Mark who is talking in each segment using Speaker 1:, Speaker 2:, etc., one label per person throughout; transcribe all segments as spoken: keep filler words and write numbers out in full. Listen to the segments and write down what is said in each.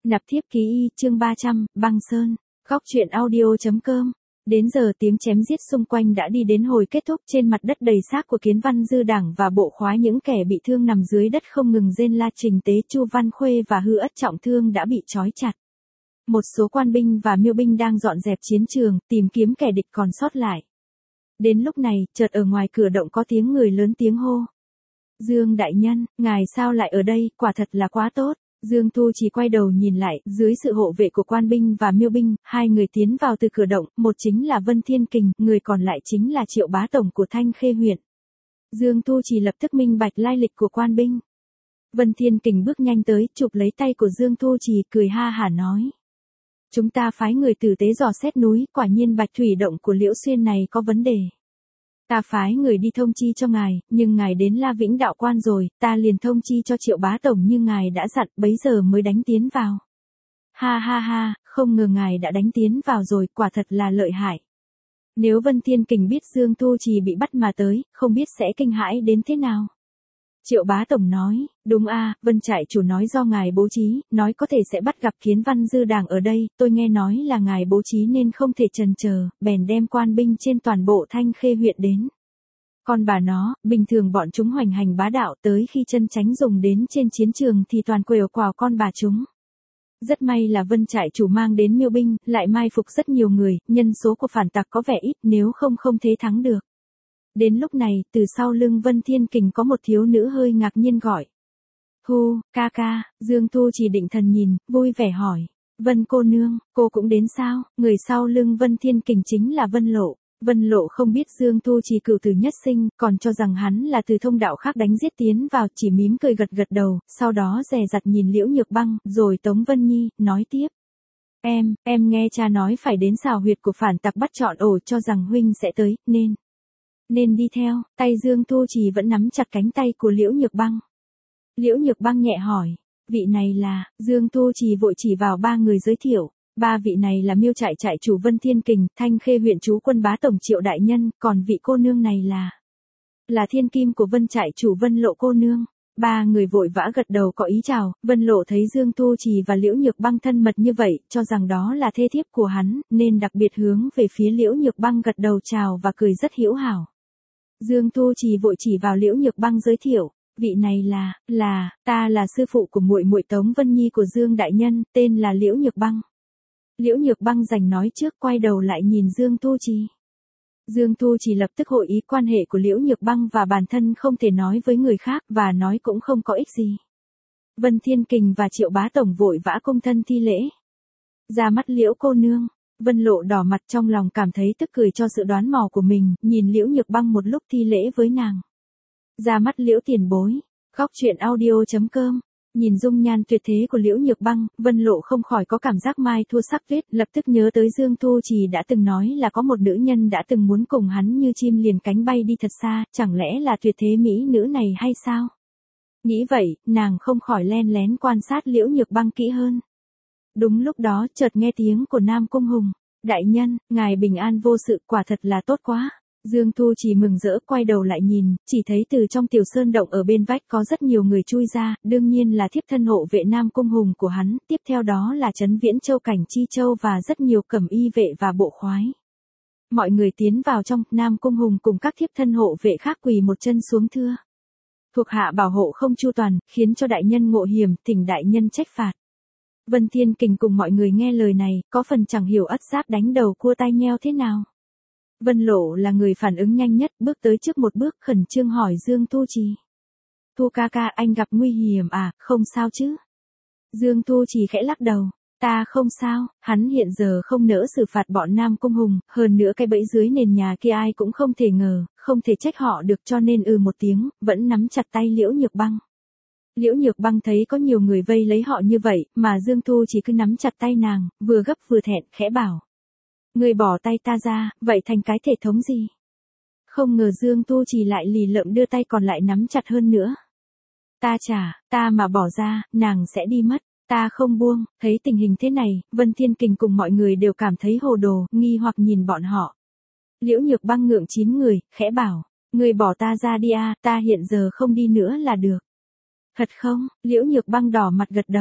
Speaker 1: Nạp thiếp ký y chương ba trăm, băng sơn, góc truyện audio.com. Đến giờ tiếng chém giết xung quanh đã đi đến hồi kết thúc, trên mặt đất đầy xác của Kiến Văn Dư Đảng và bộ khoái, những kẻ bị thương nằm dưới đất không ngừng rên la. Trình Tế, Chu Văn Khuê và Hư Ất trọng thương đã bị trói chặt. Một số quan binh và miêu binh đang dọn dẹp chiến trường, tìm kiếm kẻ địch còn sót lại. Đến lúc này, chợt ở ngoài cửa động có tiếng người lớn tiếng hô. Dương đại nhân, ngài sao lại ở đây, quả thật là quá tốt. Dương Thu chỉ quay đầu nhìn lại, dưới sự hộ vệ của quan binh và miêu binh, hai người tiến vào từ cửa động, một chính là Vân Thiên Kình, người còn lại chính là Triệu Bá Tổng của Thanh Khê huyện. Dương Thu chỉ lập tức minh bạch lai lịch của quan binh. Vân Thiên Kình bước nhanh tới, chụp lấy tay của Dương Thu Trì, cười ha hả nói. Chúng ta phái người tử tế dò xét núi, quả nhiên Bạch Thủy động của Liễu Xuyên này có vấn đề. Ta phái người đi thông chi cho ngài, nhưng ngài đến La Vĩnh đạo quan rồi, ta liền thông chi cho Triệu Bá Tổng như ngài đã dặn, bấy giờ mới đánh tiến vào. Ha ha ha, không ngờ ngài đã đánh tiến vào rồi, quả thật là lợi hại. Nếu Vân Thiên Kình biết Dương Thu Trì bị bắt mà tới, không biết sẽ kinh hãi đến thế nào. Triệu Bá Tổng nói, đúng a, Vân trại chủ nói do ngài bố trí, nói có thể sẽ bắt gặp Kiến Văn Dư Đảng ở đây, tôi nghe nói là ngài bố trí nên không thể chần chờ, bèn đem quan binh trên toàn bộ Thanh Khê huyện đến. Còn bà nó, bình thường bọn chúng hoành hành bá đạo, tới khi chân chánh dùng đến trên chiến trường thì toàn quều quào con bà chúng. Rất may là Vân trại chủ mang đến miêu binh, lại mai phục rất nhiều người, nhân số của phản tặc có vẻ ít, nếu không không thế thắng được. Đến lúc này, từ sau lưng Vân Thiên Kình có một thiếu nữ hơi ngạc nhiên gọi. Thu, ca ca, Dương Thu chỉ định thần nhìn, vui vẻ hỏi. Vân cô nương, cô cũng đến sao? Người sau lưng Vân Thiên Kình chính là Vân Lộ. Vân Lộ không biết Dương Thu chỉ cửu tử nhất sinh, còn cho rằng hắn là từ thông đạo khác đánh giết tiến vào, chỉ mím cười gật gật đầu, sau đó dè dặt nhìn Liễu Nhược Băng, rồi Tống Vân Nhi, nói tiếp. Em, em nghe cha nói phải đến xào huyệt của phản tặc bắt trọn ổ, cho rằng huynh sẽ tới, nên... Nên đi theo, tay Dương Thu Trì vẫn nắm chặt cánh tay của Liễu Nhược Băng. Liễu Nhược Băng nhẹ hỏi, vị này là, Dương Thu Trì vội chỉ vào ba người giới thiệu, ba vị này là miêu trại trại chủ Vân Thiên Kình, Thanh Khê huyện trú quân Bá Tổng Triệu đại nhân, còn vị cô nương này là, là thiên kim của Vân trại chủ Vân Lộ cô nương. Ba người vội vã gật đầu có ý chào, Vân Lộ thấy Dương Thu Trì và Liễu Nhược Băng thân mật như vậy, cho rằng đó là thê thiếp của hắn, nên đặc biệt hướng về phía Liễu Nhược Băng gật đầu chào và cười rất hữu hảo. Dương Thu Trì vội chỉ vào Liễu Nhược Băng giới thiệu, vị này là, là, ta là sư phụ của muội muội Tống Vân Nhi của Dương đại nhân, tên là Liễu Nhược Băng. Liễu Nhược Băng giành nói trước, quay đầu lại nhìn Dương Thu Trì. Dương Thu Trì lập tức hội ý quan hệ của Liễu Nhược Băng và bản thân không thể nói với người khác, và nói cũng không có ích gì. Vân Thiên Kình và Triệu Bá Tổng vội vã cung thân thi lễ. Ra mắt Liễu cô nương. Vân Lộ đỏ mặt, trong lòng cảm thấy tức cười cho sự đoán mò của mình, nhìn Liễu Nhược Băng một lúc thi lễ với nàng. Ra mắt Liễu tiền bối. Góc truyện audio.com. Nhìn dung nhan tuyệt thế của Liễu Nhược Băng, Vân Lộ không khỏi có cảm giác mai thua sắc tuyết, lập tức nhớ tới Dương Thu Trì đã từng nói là có một nữ nhân đã từng muốn cùng hắn như chim liền cánh bay đi thật xa, chẳng lẽ là tuyệt thế mỹ nữ này hay sao? Nghĩ vậy, nàng không khỏi len lén quan sát Liễu Nhược Băng kỹ hơn. Đúng lúc đó, chợt nghe tiếng của Nam Cung Hùng. Đại nhân, ngài bình an vô sự, quả thật là tốt quá. Dương Thu Trì mừng rỡ quay đầu lại nhìn, chỉ thấy từ trong tiểu sơn động ở bên vách có rất nhiều người chui ra, đương nhiên là thiếp thân hộ vệ Nam Cung Hùng của hắn, tiếp theo đó là Trấn Viễn Châu Cảnh Chi Châu và rất nhiều cẩm y vệ và bộ khoái. Mọi người tiến vào trong, Nam Cung Hùng cùng các thiếp thân hộ vệ khác quỳ một chân xuống thưa. Thuộc hạ bảo hộ không chu toàn, khiến cho đại nhân ngộ hiểm, thỉnh đại nhân trách phạt. Vân Thiên Kình cùng mọi người nghe lời này, có phần chẳng hiểu ất giáp đánh đầu cua tai nheo thế nào. Vân Lộ là người phản ứng nhanh nhất, bước tới trước một bước khẩn trương hỏi Dương Thu Trì. Thu ca ca, anh gặp nguy hiểm à, không sao chứ? Dương Thu Trì khẽ lắc đầu, ta không sao, hắn hiện giờ không nỡ xử phạt bọn Nam Cung Hùng, hơn nữa cái bẫy dưới nền nhà kia ai cũng không thể ngờ, không thể trách họ được, cho nên ừ một tiếng, vẫn nắm chặt tay Liễu Nhược Băng. Liễu Nhược Băng thấy có nhiều người vây lấy họ như vậy, mà Dương Thu chỉ cứ nắm chặt tay nàng, vừa gấp vừa thẹn, khẽ bảo. Người bỏ tay ta ra, vậy thành cái thể thống gì? Không ngờ Dương Thu chỉ lại lì lợm đưa tay còn lại nắm chặt hơn nữa. Ta chả, ta mà bỏ ra, nàng sẽ đi mất, ta không buông. Thấy tình hình thế này, Vân Thiên Kình cùng mọi người đều cảm thấy hồ đồ, nghi hoặc nhìn bọn họ. Liễu Nhược Băng ngượng chín người, khẽ bảo, người bỏ ta ra đi a, ta hiện giờ không đi nữa là được. Thật không? Liễu Nhược Băng đỏ mặt gật đầu.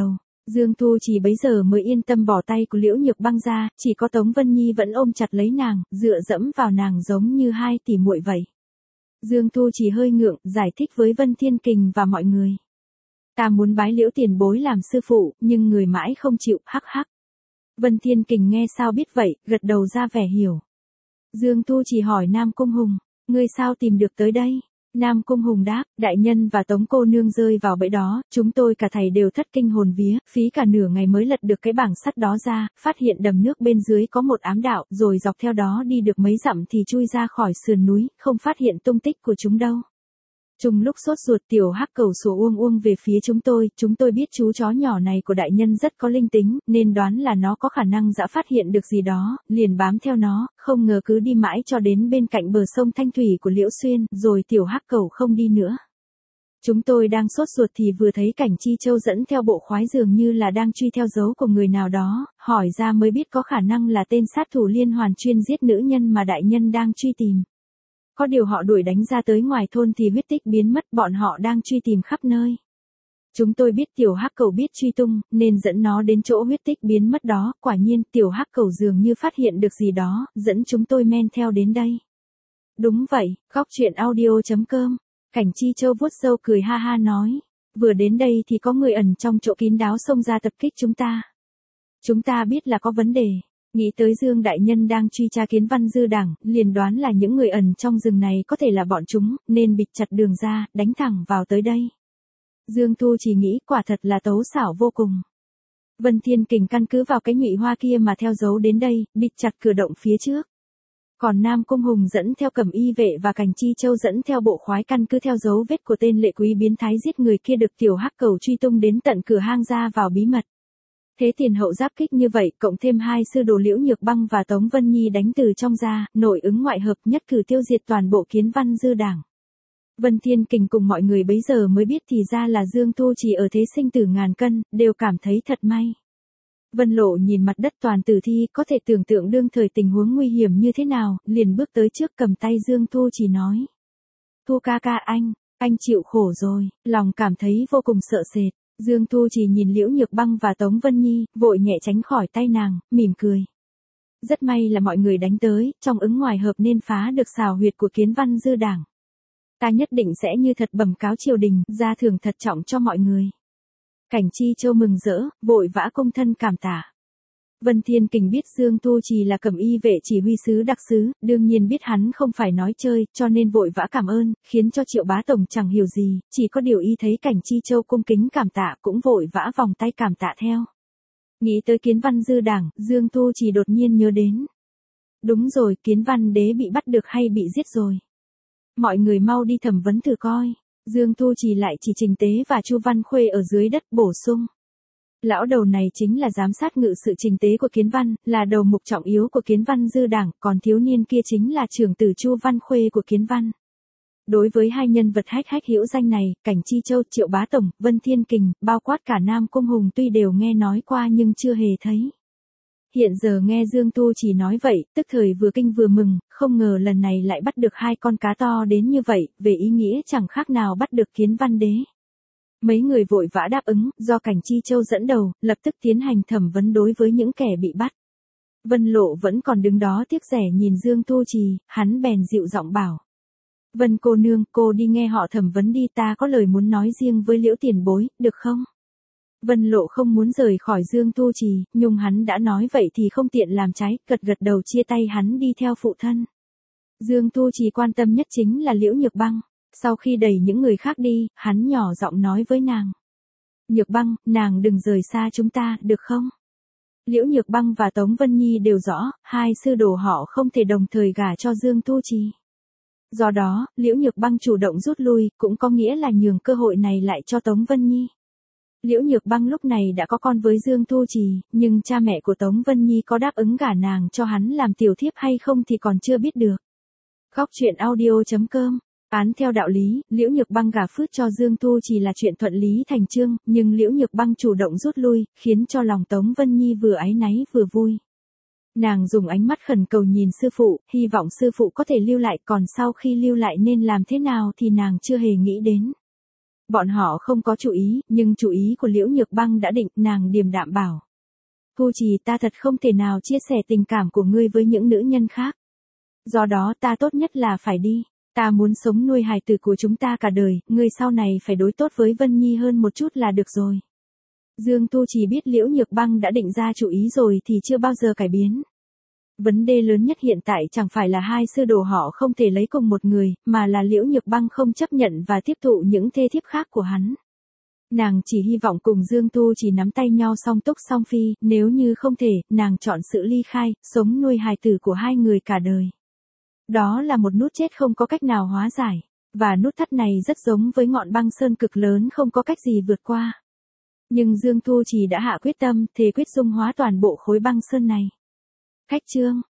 Speaker 1: Dương Thu Trì bấy giờ mới yên tâm bỏ tay của Liễu Nhược Băng ra, chỉ có Tống Vân Nhi vẫn ôm chặt lấy nàng, dựa dẫm vào nàng giống như hai tỷ muội vậy. Dương Thu Trì hơi ngượng, giải thích với Vân Thiên Kình và mọi người. Ta muốn bái Liễu tiền bối làm sư phụ, nhưng người mãi không chịu, hắc hắc. Vân Thiên Kình nghe sao biết vậy, gật đầu ra vẻ hiểu. Dương Thu Trì hỏi Nam Cung Hùng, ngươi sao tìm được tới đây? Nam Cung Hùng đáp, đại nhân và Tống cô nương rơi vào bẫy đó, chúng tôi cả thầy đều thất kinh hồn vía, phí cả nửa ngày mới lật được cái bảng sắt đó ra, phát hiện đầm nước bên dưới có một ám đạo, rồi dọc theo đó đi được mấy dặm thì chui ra khỏi sườn núi, không phát hiện tung tích của chúng đâu. Trong lúc sốt ruột tiểu hắc cầu sủa uông uông về phía chúng tôi, chúng tôi biết chú chó nhỏ này của đại nhân rất có linh tính, nên đoán là nó có khả năng đã phát hiện được gì đó, liền bám theo nó, không ngờ cứ đi mãi cho đến bên cạnh bờ sông Thanh Thủy của Liễu Xuyên, rồi tiểu hắc cầu không đi nữa. Chúng tôi đang sốt ruột thì vừa thấy Cảnh Chi Châu dẫn theo bộ khoái dường như là đang truy theo dấu của người nào đó, hỏi ra mới biết có khả năng là tên sát thủ liên hoàn chuyên giết nữ nhân mà đại nhân đang truy tìm. Có điều họ đuổi đánh ra tới ngoài thôn thì huyết tích biến mất, bọn họ đang truy tìm khắp nơi. Chúng tôi biết tiểu hắc cầu biết truy tung, nên dẫn nó đến chỗ huyết tích biến mất đó, quả nhiên tiểu hắc cầu dường như phát hiện được gì đó, dẫn chúng tôi men theo đến đây. Đúng vậy, góc truyện audio chấm com. Cảnh Chi Châu vuốt râu cười ha ha nói, vừa đến đây thì có người ẩn trong chỗ kín đáo xông ra tập kích chúng ta. Chúng ta biết là có vấn đề. Nghĩ tới Dương đại nhân đang truy tra Kiến Văn Dư Đảng, liền đoán là những người ẩn trong rừng này có thể là bọn chúng, nên bịt chặt đường ra, đánh thẳng vào tới đây. Dương Thu chỉ nghĩ quả thật là tấu xảo vô cùng. Vân Thiên Kình căn cứ vào cái nhụy hoa kia mà theo dấu đến đây, bịt chặt cửa động phía trước. Còn Nam Cung Hùng dẫn theo Cẩm Y vệ và Cảnh Chi Châu dẫn theo bộ khoái căn cứ theo dấu vết của tên lệ quý biến thái giết người kia được tiểu hắc cầu truy tung đến tận cửa hang ra vào bí mật. Thế tiền hậu giáp kích như vậy, cộng thêm hai sư đồ Liễu Nhược Băng và Tống Vân Nhi đánh từ trong ra, nội ứng ngoại hợp nhất cử tiêu diệt toàn bộ Kiến Văn Dư Đảng. Vân Thiên Kình cùng mọi người bấy giờ mới biết thì ra là Dương Thu chỉ ở thế sinh tử ngàn cân, đều cảm thấy thật may. Vân Lộ nhìn mặt đất toàn tử thi, có thể tưởng tượng đương thời tình huống nguy hiểm như thế nào, liền bước tới trước cầm tay Dương Thu chỉ nói. Thu ca ca anh, anh chịu khổ rồi, lòng cảm thấy vô cùng sợ sệt. Dương Thu chỉ nhìn Liễu Nhược Băng và Tống Vân Nhi, vội nhẹ tránh khỏi tay nàng, mỉm cười. Rất may là mọi người đánh tới, trong ứng ngoài hợp nên phá được xào huyệt của Kiến Văn Dư Đảng. Ta nhất định sẽ như thật bẩm cáo triều đình, ra thưởng thật trọng cho mọi người. Cảnh Chi Châu mừng rỡ, vội vã cung thân cảm tạ. Vân Thiên Kình biết Dương Thu Trì là Cẩm Y vệ chỉ huy sứ đặc sứ, đương nhiên biết hắn không phải nói chơi, cho nên vội vã cảm ơn, khiến cho Triệu Bá Tổng chẳng hiểu gì, chỉ có điều y thấy Cảnh Chi Châu cung kính cảm tạ cũng vội vã vòng tay cảm tạ theo. Nghĩ tới Kiến Văn Dư Đảng, Dương Thu Trì đột nhiên nhớ đến. Đúng rồi, Kiến Văn đế bị bắt được hay bị giết rồi? Mọi người mau đi thẩm vấn thử coi. Dương Thu Trì lại chỉ Trình Tế và Chu Văn Khuê ở dưới đất bổ sung. Lão đầu này chính là giám sát ngự sự Trình Tế của Kiến Văn, là đầu mục trọng yếu của Kiến Văn Dư Đảng, còn thiếu niên kia chính là trưởng tử Chu Văn Khuê của Kiến Văn. Đối với hai nhân vật hách hách hữu danh này, Cảnh Chi Châu, Triệu Bá Tổng, Vân Thiên Kình, bao quát cả Nam Cung Hùng tuy đều nghe nói qua nhưng chưa hề thấy. Hiện giờ nghe Dương Tu chỉ nói vậy, tức thời vừa kinh vừa mừng, không ngờ lần này lại bắt được hai con cá to đến như vậy, về ý nghĩa chẳng khác nào bắt được Kiến Văn đế. Mấy người vội vã đáp ứng, do Cảnh Chi Châu dẫn đầu, lập tức tiến hành thẩm vấn đối với những kẻ bị bắt. Vân Lộ vẫn còn đứng đó tiếc rẻ nhìn Dương Tu Trì, hắn bèn dịu giọng bảo. Vân cô nương, cô đi nghe họ thẩm vấn đi, ta có lời muốn nói riêng với Liễu tiền bối, được không? Vân Lộ không muốn rời khỏi Dương Tu Trì, nhưng hắn đã nói vậy thì không tiện làm trái, gật gật đầu chia tay hắn đi theo phụ thân. Dương Tu Trì quan tâm nhất chính là Liễu Nhược Băng. Sau khi đẩy những người khác đi, hắn nhỏ giọng nói với nàng. Nhược Băng, nàng đừng rời xa chúng ta, được không? Liễu Nhược Băng và Tống Vân Nhi đều rõ, hai sư đồ họ không thể đồng thời gả cho Dương Tu Trì. Do đó, Liễu Nhược Băng chủ động rút lui, cũng có nghĩa là nhường cơ hội này lại cho Tống Vân Nhi. Liễu Nhược Băng lúc này đã có con với Dương Tu Trì, nhưng cha mẹ của Tống Vân Nhi có đáp ứng gả nàng cho hắn làm tiểu thiếp hay không thì còn chưa biết được. Góc truyện audio chấm com. Án theo đạo lý, Liễu Nhược Băng gả phước cho Dương Tu Trì là chuyện thuận lý thành chương, nhưng Liễu Nhược Băng chủ động rút lui, khiến cho lòng Tống Vân Nhi vừa áy náy vừa vui. Nàng dùng ánh mắt khẩn cầu nhìn sư phụ, hy vọng sư phụ có thể lưu lại, còn sau khi lưu lại nên làm thế nào thì nàng chưa hề nghĩ đến. Bọn họ không có chủ ý, nhưng chủ ý của Liễu Nhược Băng đã định, nàng điềm đạm bảo. Thu Trì, ta thật không thể nào chia sẻ tình cảm của ngươi với những nữ nhân khác. Do đó ta tốt nhất là phải đi. Ta muốn sống nuôi hài tử của chúng ta cả đời, ngươi sau này phải đối tốt với Vân Nhi hơn một chút là được rồi. Dương Tu Trì biết Liễu Nhược Băng đã định ra chủ ý rồi thì chưa bao giờ cải biến. Vấn đề lớn nhất hiện tại chẳng phải là hai sư đồ họ không thể lấy cùng một người, mà là Liễu Nhược Băng không chấp nhận và tiếp thụ những thê thiếp khác của hắn. Nàng chỉ hy vọng cùng Dương Tu Trì nắm tay nhau song túc song phi, nếu như không thể, nàng chọn sự ly khai, sống nuôi hài tử của hai người cả đời. Đó là một nút chết không có cách nào hóa giải, và nút thắt này rất giống với ngọn băng sơn cực lớn không có cách gì vượt qua. Nhưng Dương Tu Trì đã hạ quyết tâm, thề quyết dung hóa toàn bộ khối băng sơn này. Khách chương